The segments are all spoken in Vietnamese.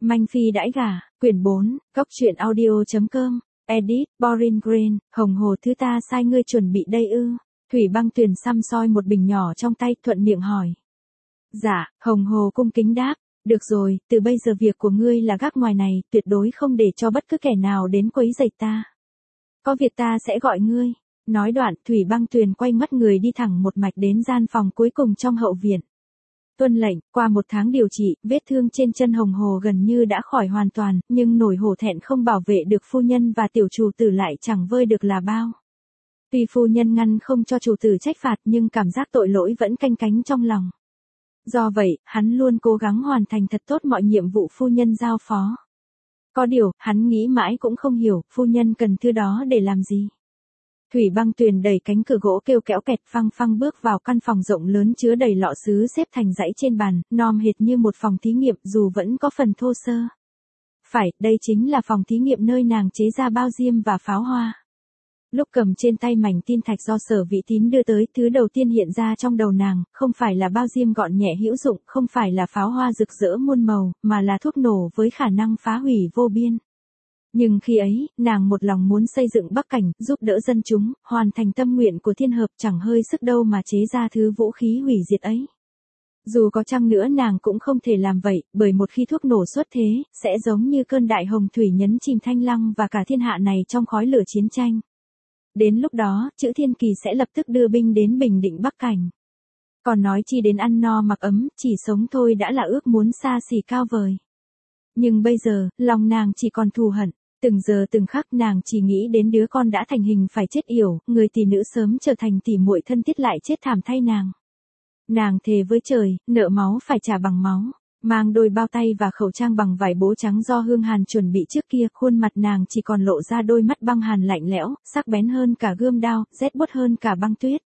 Manh Phi đãi gả, quyển 4, góc truyện audio.com, edit, Boring Green, Hồng Hồ thứ ta sai ngươi chuẩn bị đây ư. Thủy Băng Tuyền xăm soi một bình nhỏ trong tay, thuận miệng hỏi. Dạ, Hồng Hồ cung kính đáp, được rồi, từ bây giờ việc của ngươi là gác ngoài này, tuyệt đối không để cho bất cứ kẻ nào đến quấy rầy ta. Có việc ta sẽ gọi ngươi. Nói đoạn, Thủy Băng Tuyền quay mắt người đi thẳng một mạch đến gian phòng cuối cùng trong hậu viện. Tuân lệnh, qua 1 tháng điều trị, vết thương trên chân Hồng Hồ gần như đã khỏi hoàn toàn, nhưng nỗi hổ thẹn không bảo vệ được phu nhân và tiểu chủ tử lại chẳng vơi được là bao. Tuy phu nhân ngăn không cho chủ tử trách phạt nhưng cảm giác tội lỗi vẫn canh cánh trong lòng. Do vậy, hắn luôn cố gắng hoàn thành thật tốt mọi nhiệm vụ phu nhân giao phó. Có điều, hắn nghĩ mãi cũng không hiểu, phu nhân cần thứ đó để làm gì. Thủy Băng Tuyền đẩy cánh cửa gỗ kêu kéo kẹt phăng phăng bước vào căn phòng rộng lớn chứa đầy lọ sứ xếp thành dãy trên bàn, nom hệt như một phòng thí nghiệm dù vẫn có phần thô sơ. Phải, đây chính là phòng thí nghiệm nơi nàng chế ra bao diêm và pháo hoa. Lúc cầm trên tay mảnh tin thạch do Sở Vĩ Tín đưa tới, thứ đầu tiên hiện ra trong đầu nàng, không phải là bao diêm gọn nhẹ hữu dụng, không phải là pháo hoa rực rỡ muôn màu, mà là thuốc nổ với khả năng phá hủy vô biên. Nhưng khi ấy, nàng một lòng muốn xây dựng Bắc Cảnh, giúp đỡ dân chúng, hoàn thành tâm nguyện của thiên hợp, chẳng hơi sức đâu mà chế ra thứ vũ khí hủy diệt ấy. Dù có chăng nữa nàng cũng không thể làm vậy, bởi một khi thuốc nổ xuất thế, sẽ giống như cơn đại hồng thủy nhấn chìm Thanh Lăng và cả thiên hạ này trong khói lửa chiến tranh. Đến lúc đó, chữ Thiên Kỳ sẽ lập tức đưa binh đến bình định Bắc Cảnh. Còn nói chi đến ăn no mặc ấm, chỉ sống thôi đã là ước muốn xa xỉ cao vời. Nhưng bây giờ, lòng nàng chỉ còn thù hận. Từng giờ từng khắc nàng chỉ nghĩ đến đứa con đã thành hình phải chết yểu, người tỷ nữ sớm trở thành tỷ muội thân thiết lại chết thảm thay nàng. Nàng thề với trời, nợ máu phải trả bằng máu, mang đôi bao tay và khẩu trang bằng vải bố trắng do Hương Hàn chuẩn bị trước kia, khuôn mặt nàng chỉ còn lộ ra đôi mắt băng hàn lạnh lẽo, sắc bén hơn cả gươm đao, rét buốt hơn cả băng tuyết.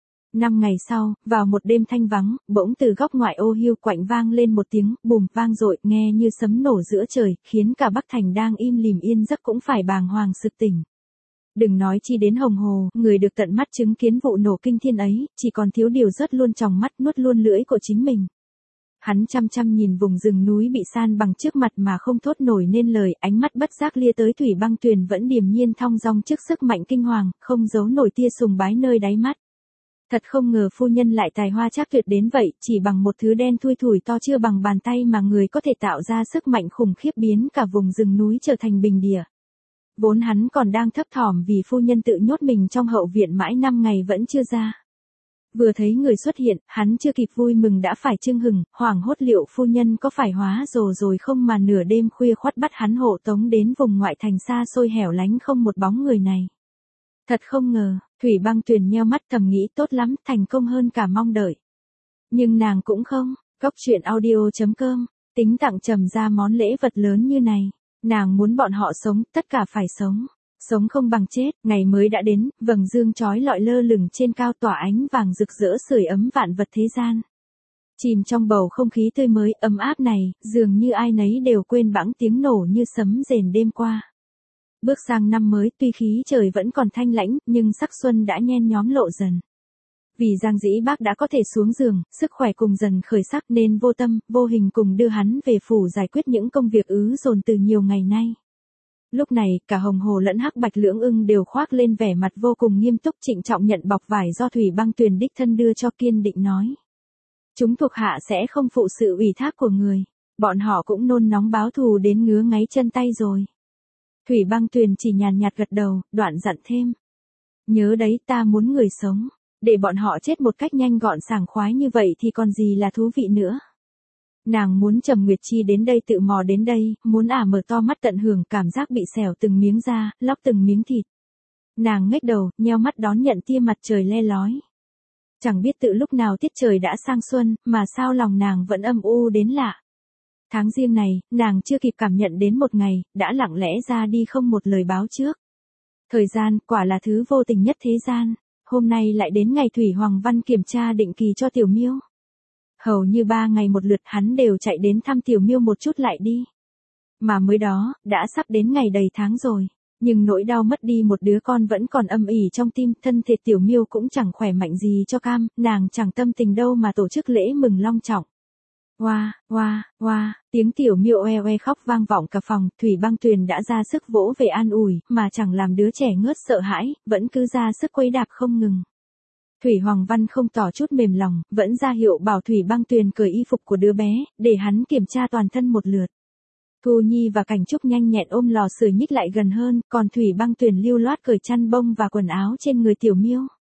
5 ngày sau, vào một đêm thanh vắng, bỗng từ góc ngoại ô Hiu Quạnh vang lên một tiếng bùm vang dội, nghe như sấm nổ giữa trời, khiến cả Bắc Thành đang im lìm yên giấc cũng phải bàng hoàng sực tỉnh. Đừng nói chi đến Hồng Hồ, người được tận mắt chứng kiến vụ nổ kinh thiên ấy, chỉ còn thiếu điều rớt luôn tròng mắt nuốt luôn lưỡi của chính mình. Hắn chăm chăm nhìn vùng rừng núi bị san bằng trước mặt mà không thốt nổi nên lời, ánh mắt bất giác lia tới Thủy Băng Tuyền vẫn điềm nhiên thong dong trước sức mạnh kinh hoàng, không giấu nổi tia sùng bái nơi đáy mắt. Thật không ngờ phu nhân lại tài hoa trác tuyệt đến vậy, chỉ bằng một thứ đen thui thủi to chưa bằng bàn tay mà người có thể tạo ra sức mạnh khủng khiếp biến cả vùng rừng núi trở thành bình địa. Vốn hắn còn đang thấp thỏm vì phu nhân tự nhốt mình trong hậu viện mãi 5 ngày vẫn chưa ra. Vừa thấy người xuất hiện, hắn chưa kịp vui mừng đã phải chưng hừng, hoảng hốt liệu phu nhân có phải hóa rồ rồi không mà nửa đêm khuya khoắt bắt hắn hộ tống đến vùng ngoại thành xa xôi hẻo lánh không một bóng người này. Thật không ngờ, Thủy Băng Tuyền nheo mắt thầm nghĩ tốt lắm, thành công hơn cả mong đợi. Nhưng nàng cũng không, góc truyện audio.com, tính tặng trầm ra món lễ vật lớn như này. Nàng muốn bọn họ sống, tất cả phải sống. Sống không bằng chết, ngày mới đã đến, vầng dương chói lọi lơ lửng trên cao tỏa ánh vàng rực rỡ sưởi ấm vạn vật thế gian. Chìm trong bầu không khí tươi mới, ấm áp này, dường như ai nấy đều quên bẵng tiếng nổ như sấm rền đêm qua. Bước sang năm mới, tuy khí trời vẫn còn thanh lãnh, nhưng sắc xuân đã nhen nhóm lộ dần. Vì Giang Dĩ Bác đã có thể xuống giường, sức khỏe cùng dần khởi sắc nên vô tâm, vô hình cùng đưa hắn về phủ giải quyết những công việc ứ dồn từ nhiều ngày nay. Lúc này, cả Hồng Hồ lẫn Hắc Bạch Lưỡng Ưng đều khoác lên vẻ mặt vô cùng nghiêm túc trịnh trọng nhận bọc vải do Thủy Băng Tuyền đích thân đưa cho, kiên định nói. Chúng thuộc hạ sẽ không phụ sự ủy thác của người, bọn họ cũng nôn nóng báo thù đến ngứa ngáy chân tay rồi. Thủy Băng Tuyền chỉ nhàn nhạt gật đầu, đoạn dặn thêm. Nhớ đấy, ta muốn người sống, để bọn họ chết một cách nhanh gọn sảng khoái như vậy thì còn gì là thú vị nữa. Nàng muốn Trầm Nguyệt Chi đến đây tự mò đến đây, muốn mở to mắt tận hưởng cảm giác bị xẻo từng miếng da, lóc từng miếng thịt. Nàng ngếch đầu, nheo mắt đón nhận tia mặt trời le lói. Chẳng biết tự lúc nào tiết trời đã sang xuân, mà sao lòng nàng vẫn âm u đến lạ. Tháng Giêng này, nàng chưa kịp cảm nhận đến một ngày, đã lặng lẽ ra đi không một lời báo trước. Thời gian, quả là thứ vô tình nhất thế gian. Hôm nay lại đến ngày Thủy Hoàng Văn kiểm tra định kỳ cho Tiểu Miêu. Hầu như 3 ngày một lượt hắn đều chạy đến thăm Tiểu Miêu một chút lại đi. Mà mới đó, đã sắp đến ngày đầy tháng rồi. Nhưng nỗi đau mất đi một đứa con vẫn còn âm ỉ trong tim, thân thể Tiểu Miêu cũng chẳng khỏe mạnh gì cho cam, nàng chẳng tâm tình đâu mà tổ chức lễ mừng long trọng. Oa, oa, oa, tiếng tiểu miêu oe oe khóc vang vọng cả phòng, Thủy Băng Tuyền đã ra sức vỗ về an ủi, mà chẳng làm đứa trẻ ngớt sợ hãi, vẫn cứ ra sức quấy đạp không ngừng. Thủy Hoàng Văn không tỏ chút mềm lòng, vẫn ra hiệu bảo Thủy Băng Tuyền cởi y phục của đứa bé, để hắn kiểm tra toàn thân một lượt. Thu Nhi và Cảnh Trúc nhanh nhẹn ôm lò sưởi nhích lại gần hơn, còn Thủy Băng Tuyền lưu loát cởi chăn bông và quần áo trên người tiểu miêu.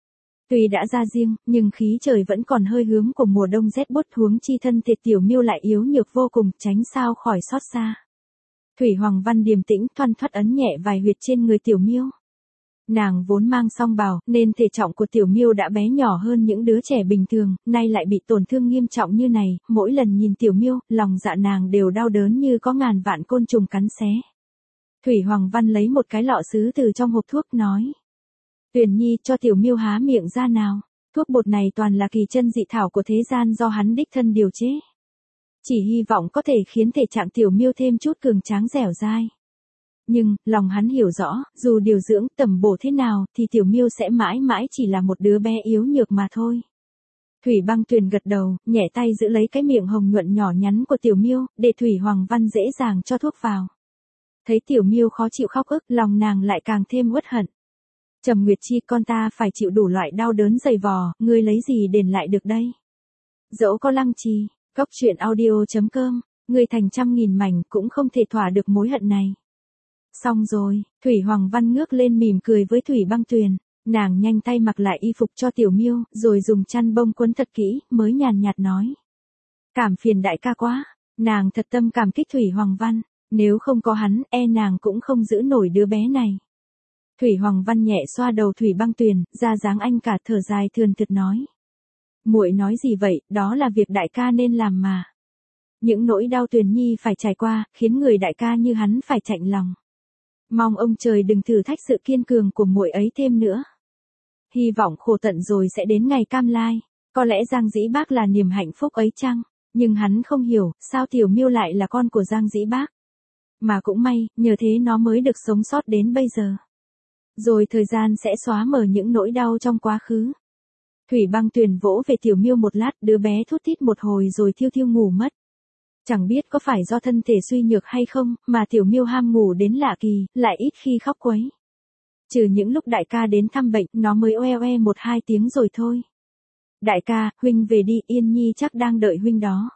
Tuy đã ra riêng, nhưng khí trời vẫn còn hơi hướng của mùa đông rét buốt, huống chi thân thể tiểu miêu lại yếu nhược vô cùng, tránh sao khỏi xót xa. Thủy Hoàng Văn điềm tĩnh thoăn thoắt ấn nhẹ vài huyệt trên người tiểu miêu. Nàng vốn mang song bào, nên thể trọng của tiểu miêu đã bé nhỏ hơn những đứa trẻ bình thường, nay lại bị tổn thương nghiêm trọng như này, mỗi lần nhìn tiểu miêu, lòng dạ nàng đều đau đớn như có ngàn vạn côn trùng cắn xé. Thủy Hoàng Văn lấy một cái lọ sứ từ trong hộp thuốc nói. Tuyền Nhi, cho tiểu miêu há miệng ra nào. Thuốc bột này toàn là kỳ chân dị thảo của thế gian do hắn đích thân điều chế. Chỉ hy vọng có thể khiến thể trạng tiểu miêu thêm chút cường tráng dẻo dai. Nhưng, lòng hắn hiểu rõ, dù điều dưỡng tầm bổ thế nào, thì tiểu miêu sẽ mãi mãi chỉ là một đứa bé yếu nhược mà thôi. Thủy Băng Tuyền gật đầu, nhẹ tay giữ lấy cái miệng hồng nhuận nhỏ nhắn của tiểu miêu, để Thủy Hoàng Văn dễ dàng cho thuốc vào. Thấy tiểu miêu khó chịu khóc ức, lòng nàng lại càng thêm uất hận. Trầm Nguyệt Chi, con ta phải chịu đủ loại đau đớn dày vò, ngươi lấy gì đền lại được đây? Dẫu có lăng trì, góc truyện audio.com, ngươi thành trăm nghìn mảnh cũng không thể thỏa được mối hận này. Xong rồi, Thủy Hoàng Văn ngước lên mỉm cười với Thủy Băng Tuyền, nàng nhanh tay mặc lại y phục cho tiểu miêu, rồi dùng chăn bông quấn thật kỹ, mới nhàn nhạt nói. Cảm phiền đại ca quá, nàng thật tâm cảm kích Thủy Hoàng Văn, nếu không có hắn, nàng cũng không giữ nổi đứa bé này. Thủy Hoàng Văn nhẹ xoa đầu Thủy Băng Tuyền, ra dáng anh cả thở dài thườn thượt nói. Muội nói gì vậy, đó là việc đại ca nên làm mà. Những nỗi đau Tuyền Nhi phải trải qua, khiến người đại ca như hắn phải chạnh lòng. Mong ông trời đừng thử thách sự kiên cường của muội ấy thêm nữa. Hy vọng khổ tận rồi sẽ đến ngày cam lai, có lẽ Giang Dĩ Bác là niềm hạnh phúc ấy chăng, nhưng hắn không hiểu, sao tiểu miêu lại là con của Giang Dĩ Bác. Mà cũng may, nhờ thế nó mới được sống sót đến bây giờ. Rồi thời gian sẽ xóa mờ những nỗi đau trong quá khứ. Thủy Băng Tuyền vỗ về tiểu miêu một lát, đứa bé thút thít một hồi rồi thiêu thiêu ngủ mất. Chẳng biết có phải do thân thể suy nhược hay không, mà tiểu miêu ham ngủ đến lạ kỳ, lại ít khi khóc quấy. Trừ những lúc đại ca đến thăm bệnh, nó mới oe oe 1-2 tiếng rồi thôi. Đại ca, huynh về đi, Yên Nhi chắc đang đợi huynh đó.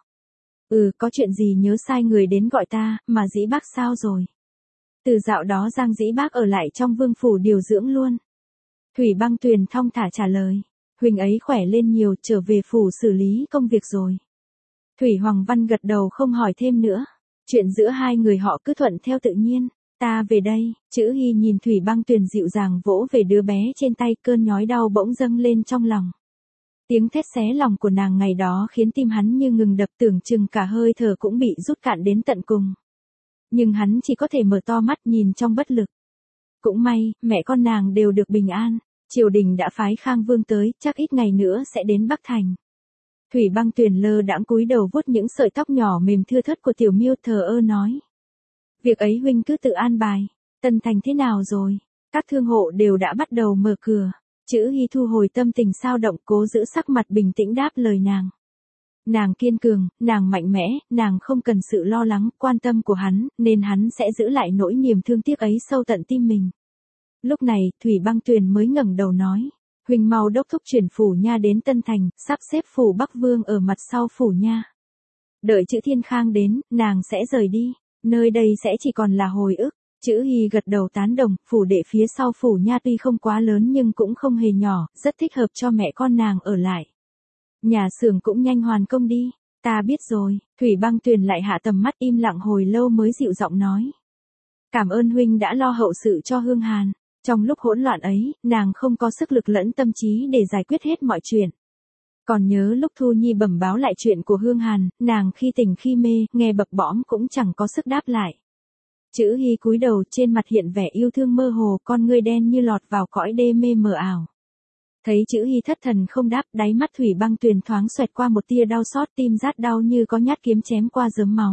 Có chuyện gì nhớ sai người đến gọi ta, mà Dĩ Bác sao rồi? Từ dạo đó Giang Dĩ Bác ở lại trong vương phủ điều dưỡng luôn. Thủy Băng Tuyền thong thả trả lời. Huynh ấy khỏe lên nhiều, trở về phủ xử lý công việc rồi. Thủy Hoàng Văn gật đầu không hỏi thêm nữa. Chuyện giữa hai người họ cứ thuận theo tự nhiên. Ta về đây, Chữ Hy nhìn Thủy Băng Tuyền dịu dàng vỗ về đứa bé trên tay, cơn nhói đau bỗng dâng lên trong lòng. Tiếng thét xé lòng của nàng ngày đó khiến tim hắn như ngừng đập, tưởng chừng cả hơi thở cũng bị rút cạn đến tận cùng. Nhưng hắn chỉ có thể mở to mắt nhìn trong bất lực. Cũng may, mẹ con nàng đều được bình an. Triều đình đã phái Khang Vương tới, chắc ít ngày nữa sẽ đến Bắc Thành. Thủy Băng Tuyền lơ đãng cúi đầu vuốt những sợi tóc nhỏ mềm thưa thớt của tiểu miêu, thờ ơ nói. Việc ấy huynh cứ tự an bài. Tân Thành thế nào rồi? Các thương hộ đều đã bắt đầu mở cửa. Chữ Hy thu hồi tâm tình sao động, cố giữ sắc mặt bình tĩnh đáp lời nàng. Nàng kiên cường, nàng mạnh mẽ, nàng không cần sự lo lắng, quan tâm của hắn, nên hắn sẽ giữ lại nỗi niềm thương tiếc ấy sâu tận tim mình. Lúc này, Thủy Băng Tuyền mới ngẩng đầu nói. Huynh mau đốc thúc chuyển phủ nha đến Tân Thành, sắp xếp phủ Bắc Vương ở mặt sau phủ nha. Đợi Chữ Thiên Khang đến, nàng sẽ rời đi. Nơi đây sẽ chỉ còn là hồi ức. Chữ Hy gật đầu tán đồng, phủ đệ phía sau phủ nha tuy không quá lớn nhưng cũng không hề nhỏ, rất thích hợp cho mẹ con nàng ở lại. Nhà xưởng cũng nhanh hoàn công đi. Ta biết rồi. Thủy Băng Tuyền lại hạ tầm mắt im lặng hồi lâu mới dịu giọng nói. Cảm ơn huynh đã lo hậu sự cho Hương Hàn. Trong lúc hỗn loạn ấy, nàng không có sức lực lẫn tâm trí để giải quyết hết mọi chuyện. Còn nhớ lúc Thu Nhi bẩm báo lại chuyện của Hương Hàn, nàng khi tỉnh khi mê, nghe bập bõm cũng chẳng có sức đáp lại. Chữ Hy cúi đầu, trên mặt hiện vẻ yêu thương mơ hồ, con ngươi đen như lọt vào cõi đê mê mờ ảo. Thấy Chữ Hy thất thần không đáp, đáy mắt Thủy Băng Tuyền thoáng xoẹt qua một tia đau xót, tim rát đau như có nhát kiếm chém qua rớm máu.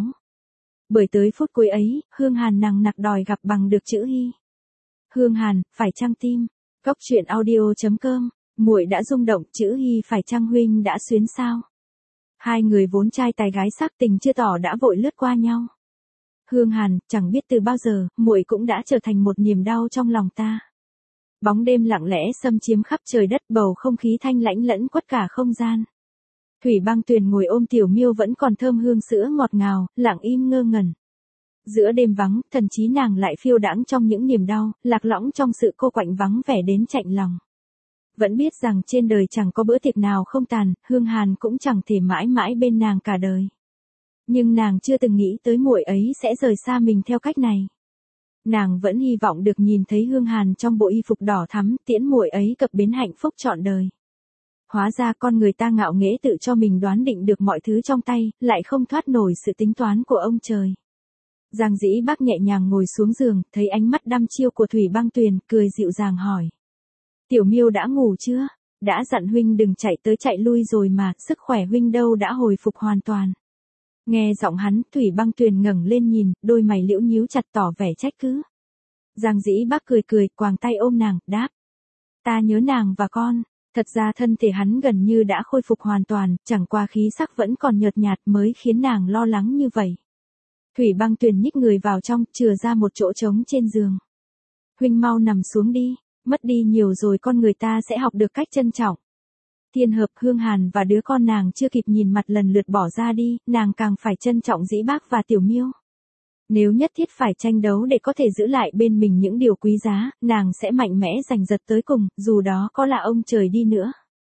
Bởi tới phút cuối ấy, Hương Hàn nằng nặc đòi gặp bằng được Chữ Hy. Hương Hàn, phải chăng tim? Góc truyện audio.com, muội đã rung động, Chữ Hy phải chăng huynh đã xuyến sao? Hai người vốn trai tài gái sắc, tình chưa tỏ đã vội lướt qua nhau. Hương Hàn, chẳng biết từ bao giờ, muội cũng đã trở thành một niềm đau trong lòng ta. Bóng đêm lặng lẽ xâm chiếm khắp trời đất, bầu không khí thanh lãnh lẫn quất cả không gian. Thủy Băng Tuyền ngồi ôm Tiểu Miêu vẫn còn thơm hương sữa ngọt ngào, lặng im ngơ ngẩn. Giữa đêm vắng, thần trí nàng lại phiêu đãng trong những niềm đau, lạc lõng trong sự cô quạnh vắng vẻ đến chạnh lòng. Vẫn biết rằng trên đời chẳng có bữa tiệc nào không tàn, Hương Hàn cũng chẳng thể mãi mãi bên nàng cả đời. Nhưng nàng chưa từng nghĩ tới muội ấy sẽ rời xa mình theo cách này. Nàng vẫn hy vọng được nhìn thấy Hương Hàn trong bộ y phục đỏ thắm, tiễn muội ấy cập bến hạnh phúc trọn đời. Hóa ra con người ta ngạo nghễ tự cho mình đoán định được mọi thứ trong tay, lại không thoát nổi sự tính toán của ông trời. Giang Dĩ Bác nhẹ nhàng ngồi xuống giường, thấy ánh mắt đăm chiêu của Thủy Băng Tuyền, cười dịu dàng hỏi. Tiểu Miêu đã ngủ chưa? Đã dặn huynh đừng chạy tới chạy lui rồi mà, sức khỏe huynh đâu đã hồi phục hoàn toàn. Nghe giọng hắn, Thủy Băng Tuyền ngẩng lên nhìn, đôi mày liễu nhíu chặt tỏ vẻ trách cứ. Giang Dĩ Bác cười cười, quàng tay ôm nàng, đáp. Ta nhớ nàng và con. Thật ra thân thể hắn gần như đã khôi phục hoàn toàn, chẳng qua khí sắc vẫn còn nhợt nhạt mới khiến nàng lo lắng như vậy. Thủy Băng Tuyền nhích người vào trong, chừa ra một chỗ trống trên giường. Huynh mau nằm xuống đi, mất đi nhiều rồi con người ta sẽ học được cách trân trọng. Thiên Hợp, Hương Hàn và đứa con nàng chưa kịp nhìn mặt lần lượt bỏ ra đi, nàng càng phải trân trọng Dĩ Bác và Tiểu Miêu. Nếu nhất thiết phải tranh đấu để có thể giữ lại bên mình những điều quý giá, nàng sẽ mạnh mẽ giành giật tới cùng, dù đó có là ông trời đi nữa.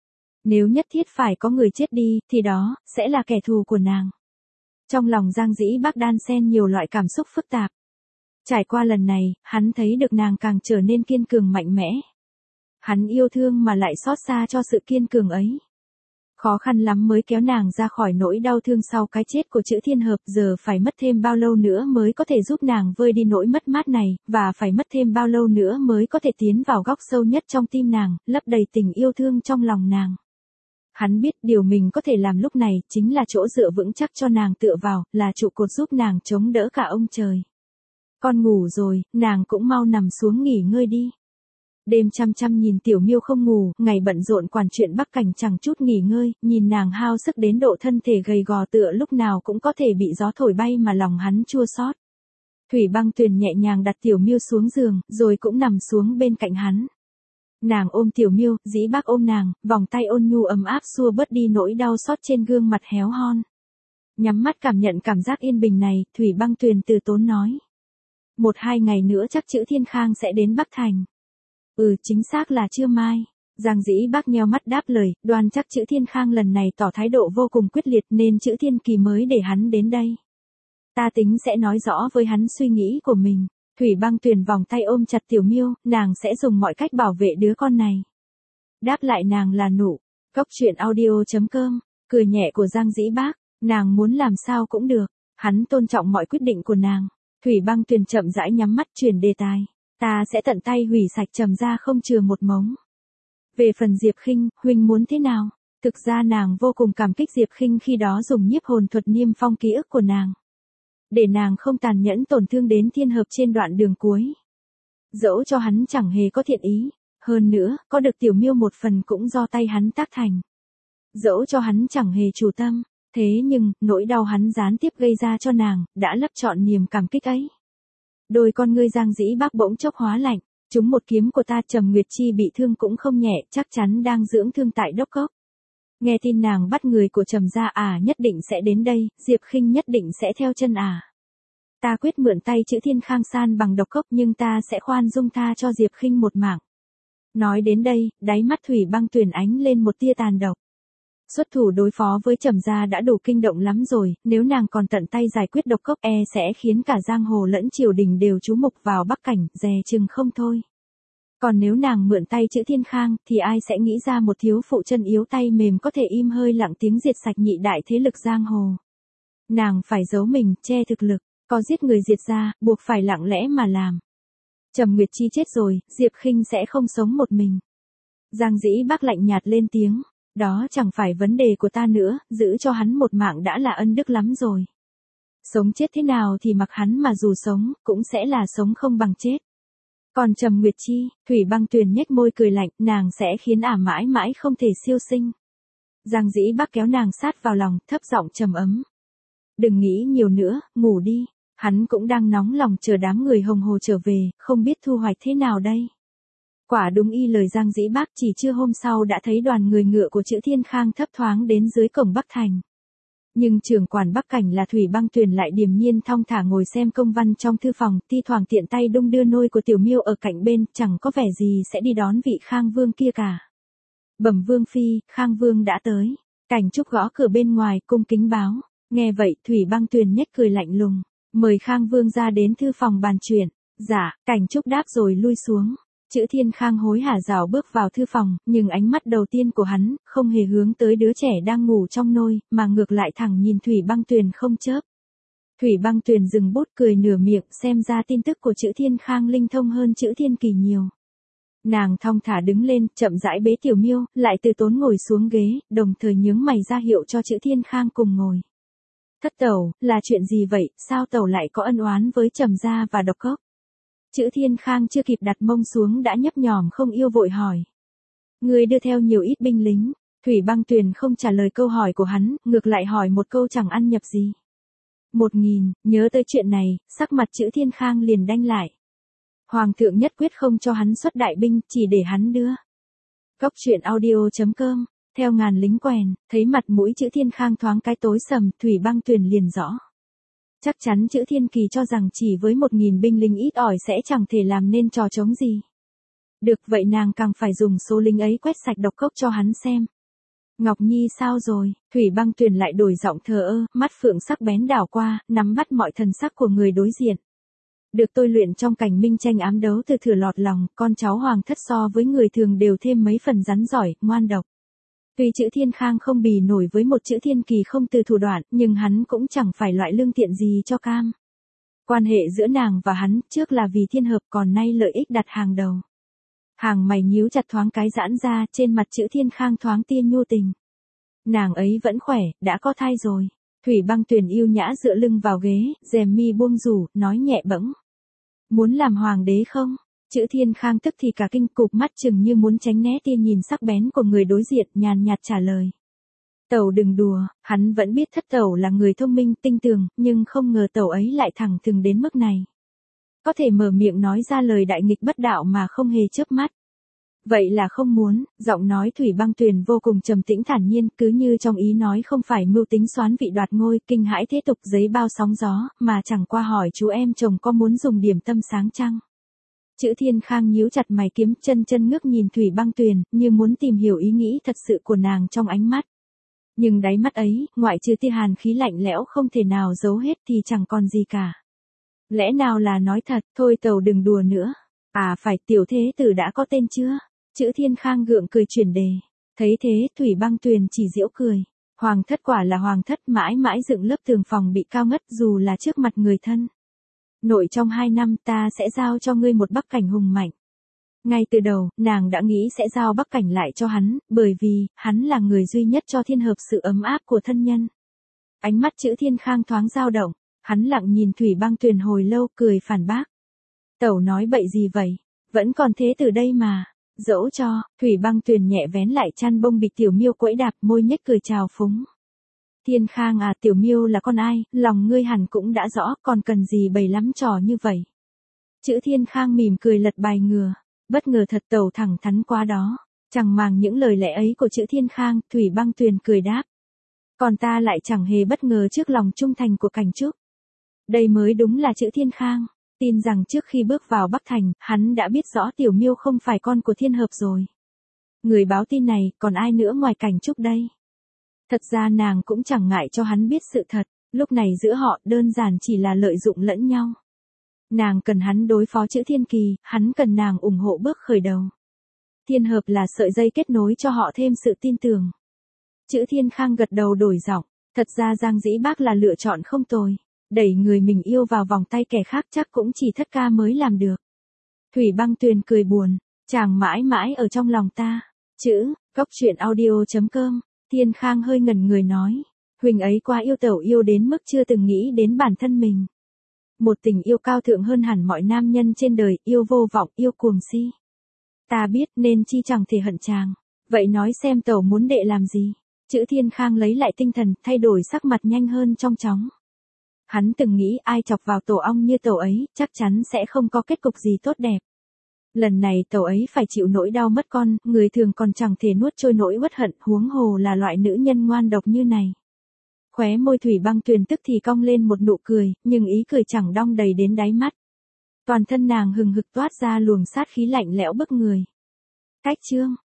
Nếu nhất thiết phải có người chết đi, thì đó sẽ là kẻ thù của nàng. Trong lòng Giang Dĩ Bác đan xen nhiều loại cảm xúc phức tạp. Trải qua lần này, hắn thấy được nàng càng trở nên kiên cường mạnh mẽ. Hắn yêu thương mà lại xót xa cho sự kiên cường ấy. Khó khăn lắm mới kéo nàng ra khỏi nỗi đau thương sau cái chết của Chữ Thiên Hợp, giờ phải mất thêm bao lâu nữa mới có thể giúp nàng vơi đi nỗi mất mát này, và phải mất thêm bao lâu nữa mới có thể tiến vào góc sâu nhất trong tim nàng, lấp đầy tình yêu thương trong lòng nàng. Hắn biết điều mình có thể làm lúc này chính là chỗ dựa vững chắc cho nàng tựa vào, là trụ cột giúp nàng chống đỡ cả ông trời. Con ngủ rồi, nàng cũng mau nằm xuống nghỉ ngơi đi. Đêm chăm chăm nhìn Tiểu Miêu không ngủ, ngày bận rộn quản chuyện Bắc Cảnh chẳng chút nghỉ ngơi, nhìn nàng hao sức đến độ thân thể gầy gò tựa lúc nào cũng có thể bị gió thổi bay mà lòng hắn chua xót. Thủy Băng Tuyền nhẹ nhàng đặt Tiểu Miêu xuống giường, rồi cũng nằm xuống bên cạnh hắn. Nàng ôm Tiểu Miêu, Dĩ Bác ôm nàng, vòng tay ôn nhu ấm áp xua bớt đi nỗi đau xót trên gương mặt héo hon. Nhắm mắt cảm nhận cảm giác yên bình này, Thủy Băng Tuyền từ tốn nói. 1-2 ngày nữa chắc Chữ Thiên Khang sẽ đến Bắc Thành. Chính xác là trưa mai. Giang Dĩ Bác nheo mắt đáp lời, đoan chắc Chữ Thiên Khang lần này tỏ thái độ vô cùng quyết liệt nên Chữ Thiên Kỳ mới để hắn đến đây. Ta tính sẽ nói rõ với hắn suy nghĩ của mình. Thủy Băng Tuyền vòng tay ôm chặt Tiểu Miêu, nàng sẽ dùng mọi cách bảo vệ đứa con này. Đáp lại nàng là nụ. Cốc.audio.com, cười nhẹ của Giang Dĩ Bác, nàng muốn làm sao cũng được. Hắn tôn trọng mọi quyết định của nàng. Thủy Băng Tuyền chậm rãi nhắm mắt chuyển đề tài. Ta sẽ tận tay hủy sạch Trầm gia không chừa một mống. Về phần Diệp Khinh, huynh muốn thế nào? Thực ra nàng vô cùng cảm kích Diệp Khinh khi đó dùng nhiếp hồn thuật niêm phong ký ức của nàng. Để nàng không tàn nhẫn tổn thương đến Thiên Hợp trên đoạn đường cuối. Dẫu cho hắn chẳng hề có thiện ý. Hơn nữa, có được Tiểu Miêu một phần cũng do tay hắn tác thành. Dẫu cho hắn chẳng hề chủ tâm. Thế nhưng, nỗi đau hắn gián tiếp gây ra cho nàng, đã lấp trọn niềm cảm kích ấy. Đôi con ngươi Giang Dĩ Bác bỗng chốc hóa lạnh. Chúng một kiếm của ta. Trầm Nguyệt Chi bị thương cũng không nhẹ, chắc chắn đang dưỡng thương tại Đốc Cốc. Nghe tin nàng bắt người của Trầm gia nhất định sẽ đến đây, Diệp Khinh nhất định sẽ theo chân Ta quyết mượn tay Chữ Thiên Khang san bằng Độc Cốc nhưng ta sẽ khoan dung tha cho Diệp Khinh một mạng. Nói đến đây, đáy mắt Thủy Băng Tuyền ánh lên một tia tàn độc. Xuất thủ đối phó với Trầm gia đã đủ kinh động lắm rồi, nếu nàng còn tận tay giải quyết Độc Cốc sẽ khiến cả giang hồ lẫn triều đình đều chú mục vào Bắc Cảnh, dè chừng không thôi. Còn nếu nàng mượn tay Chữ Thiên Khang, thì ai sẽ nghĩ ra một thiếu phụ chân yếu tay mềm có thể im hơi lặng tiếng diệt sạch nhị đại thế lực giang hồ. Nàng phải giấu mình, che thực lực, có giết người diệt gia, buộc phải lặng lẽ mà làm. Trầm Nguyệt Chi chết rồi, Diệp Khinh sẽ không sống một mình. Giang Dĩ Bác lạnh nhạt lên tiếng, đó chẳng phải vấn đề của ta nữa, giữ cho hắn một mạng đã là ân đức lắm rồi. Sống chết thế nào thì mặc hắn mà dù sống, cũng sẽ là sống không bằng chết. Còn Trầm Nguyệt Chi, Thủy Băng Tuyền nhếch môi cười lạnh, nàng sẽ khiến mãi mãi không thể siêu sinh. Giang Dĩ Bắc kéo nàng sát vào lòng, thấp giọng trầm ấm. Đừng nghĩ nhiều nữa, ngủ đi. Hắn cũng đang nóng lòng chờ đám người Hồng Hồ trở về, không biết thu hoạch thế nào đây. Quả đúng y lời Giang Dĩ Bắc, chỉ trưa hôm sau đã thấy đoàn người ngựa của Chữ Thiên Khang thấp thoáng đến dưới cổng Bắc Thành. Nhưng trưởng quản Bắc Cảnh là Thủy Băng Tuyền lại điềm nhiên thong thả ngồi xem công văn trong thư phòng, thi thoảng tiện tay đung đưa nôi của Tiểu Miêu ở cạnh bên, chẳng có vẻ gì sẽ đi đón vị Khang Vương kia cả. Bẩm Vương phi, Khang Vương đã tới. Cảnh Trúc gõ cửa bên ngoài, cung kính báo. Nghe vậy, Thủy Băng Tuyền nhếch cười lạnh lùng, mời Khang Vương ra đến thư phòng bàn chuyện. Dạ, Cảnh Trúc đáp rồi lui xuống. Chữ Thiên Khang hối hả rảo bước vào thư phòng, nhưng ánh mắt đầu tiên của hắn không hề hướng tới đứa trẻ đang ngủ trong nôi, mà ngược lại thẳng nhìn Thủy Băng Tuyền không chớp. Thủy Băng Tuyền dừng bút cười nửa miệng, xem ra tin tức của Chữ Thiên Khang linh thông hơn Chữ Thiên Kỳ nhiều. Nàng thong thả đứng lên, chậm rãi bế Tiểu Miêu, lại từ tốn ngồi xuống ghế, đồng thời nhướng mày ra hiệu cho Chữ Thiên Khang cùng ngồi. Thất tẩu, là chuyện gì vậy, sao tẩu lại có ân oán với Trầm gia và Độc Cốc? Chữ Thiên Khang chưa kịp đặt mông xuống đã nhấp nhòm không yêu vội hỏi. Người đưa theo nhiều ít binh lính. Thủy Băng Tuyền không trả lời câu hỏi của hắn, ngược lại hỏi một câu chẳng ăn nhập gì. 1000, nhớ tới chuyện này, sắc mặt Chữ Thiên Khang liền đanh lại. Hoàng thượng nhất quyết không cho hắn xuất đại binh, chỉ để hắn đưa. Cốc truyện audio.com, theo ngàn lính quèn, thấy mặt mũi Chữ Thiên Khang thoáng cái tối sầm, Thủy Băng Tuyền liền rõ. Chắc chắn Chữ Thiên Kỳ cho rằng chỉ với 1000 binh lính ít ỏi sẽ chẳng thể làm nên trò trống gì. Được vậy nàng càng phải dùng số lính ấy quét sạch Độc Cốc cho hắn xem. Ngọc Nhi sao rồi? Thủy Băng Tuyền lại đổi giọng thờ ơ, mắt phượng sắc bén đảo qua, nắm bắt mọi thần sắc của người đối diện. Được tôi luyện trong cảnh minh tranh ám đấu từ thừa lọt lòng, con cháu hoàng thất so với người thường đều thêm mấy phần rắn giỏi, ngoan độc. Tuy Chữ Thiên Khang không bì nổi với một Chữ Thiên Kỳ không từ thủ đoạn, nhưng hắn cũng chẳng phải loại lương thiện gì cho cam. Quan hệ giữa nàng và hắn, trước là vì thiên hợp còn nay lợi ích đặt hàng đầu. Hàng mày nhíu chặt thoáng cái giãn ra, trên mặt Chữ Thiên Khang thoáng tia nhu tình. Nàng ấy vẫn khỏe, đã có thai rồi. Thủy Băng Tuyền yêu nhã dựa lưng vào ghế, rèm mi buông rủ, nói nhẹ bẫng. Muốn làm hoàng đế không? Chữ Thiên Khang tức thì cả kinh, cụp mắt chừng như muốn tránh né tia nhìn sắc bén của người đối diện, nhàn nhạt trả lời. Tẩu đừng đùa, hắn vẫn biết thất tẩu là người thông minh tinh tường, nhưng không ngờ tẩu ấy lại thẳng thừng đến mức này. Có thể mở miệng nói ra lời đại nghịch bất đạo mà không hề chớp mắt. Vậy là không muốn, giọng nói Thủy Băng Tuyền vô cùng trầm tĩnh thản nhiên, cứ như trong ý nói không phải mưu tính soán vị đoạt ngôi, kinh hãi thế tục giấy bao sóng gió, mà chẳng qua hỏi chú em chồng có muốn dùng điểm tâm sáng chăng. Chữ Thiên Khang nhíu chặt mày kiếm, chân ngước nhìn Thủy Băng Tuyền, như muốn tìm hiểu ý nghĩ thật sự của nàng trong ánh mắt. Nhưng đáy mắt ấy, ngoại trừ tia hàn khí lạnh lẽo không thể nào giấu hết thì chẳng còn gì cả. Lẽ nào là nói thật, thôi tẩu đừng đùa nữa. À phải, tiểu thế tử đã có tên chưa? Chữ Thiên Khang gượng cười chuyển đề. Thấy thế, Thủy Băng Tuyền chỉ giễu cười. Hoàng thất quả là hoàng thất, mãi mãi dựng lớp tường phòng bị cao ngất dù là trước mặt người thân. Nội trong 2 năm ta sẽ giao cho ngươi một Bắc Cảnh hùng mạnh. Ngay từ đầu, nàng đã nghĩ sẽ giao Bắc Cảnh lại cho hắn, bởi vì, hắn là người duy nhất cho thiên hợp sự ấm áp của thân nhân. Ánh mắt Chữ Thiên Khang thoáng dao động, hắn lặng nhìn Thủy Băng Tuyền hồi lâu, cười phản bác. Tẩu nói bậy gì vậy? Vẫn còn thế từ đây mà. Dẫu cho, Thủy Băng Tuyền nhẹ vén lại chăn bông bịch Tiểu Miêu quẫy đạp, môi nhếch cười chào phúng. Thiên Khang à, Tiểu Miêu là con ai, lòng ngươi hẳn cũng đã rõ, còn cần gì bày lắm trò như vậy. Chữ Thiên Khang mỉm cười lật bài ngừa, bất ngờ thật tẩu thẳng thắn quá đó. Chẳng màng những lời lẽ ấy của Chữ Thiên Khang, Thủy Băng Tuyền cười đáp. Còn ta lại chẳng hề bất ngờ trước lòng trung thành của Cảnh Trúc. Đây mới đúng là Chữ Thiên Khang. Tin rằng trước khi bước vào Bắc Thành, hắn đã biết rõ Tiểu Miêu không phải con của thiên hợp rồi. Người báo tin này, còn ai nữa ngoài Cảnh Trúc đây? Thật ra nàng cũng chẳng ngại cho hắn biết sự thật, lúc này giữa họ đơn giản chỉ là lợi dụng lẫn nhau. Nàng cần hắn đối phó Chữ Thiên Kỳ, hắn cần nàng ủng hộ bước khởi đầu. Thiên hợp là sợi dây kết nối cho họ thêm sự tin tưởng. Chữ Thiên Khang gật đầu đổi giọng, thật ra Giang Dĩ Bác là lựa chọn không tồi. Đẩy người mình yêu vào vòng tay kẻ khác chắc cũng chỉ thất ca mới làm được. Thủy Băng Tuyền cười buồn, chàng mãi mãi ở trong lòng ta. Chữ, cốc truyện audio.com, Thiên Khang hơi ngẩn người nói. Huỳnh ấy quá yêu tẩu yêu đến mức chưa từng nghĩ đến bản thân mình. Một tình yêu cao thượng hơn hẳn mọi nam nhân trên đời, yêu vô vọng, yêu cuồng si. Ta biết nên chi chẳng thể hận chàng. Vậy nói xem tẩu muốn đệ làm gì? Chữ Thiên Khang lấy lại tinh thần, thay đổi sắc mặt nhanh hơn trong chóng. Hắn từng nghĩ ai chọc vào tổ ong như tổ ấy, chắc chắn sẽ không có kết cục gì tốt đẹp. Lần này tổ ấy phải chịu nỗi đau mất con, người thường còn chẳng thể nuốt trôi nỗi uất hận, huống hồ là loại nữ nhân ngoan độc như này. Khóe môi Thủy Băng Tuyền tức thì cong lên một nụ cười, nhưng ý cười chẳng đong đầy đến đáy mắt. Toàn thân nàng hừng hực toát ra luồng sát khí lạnh lẽo bức người. Cách chương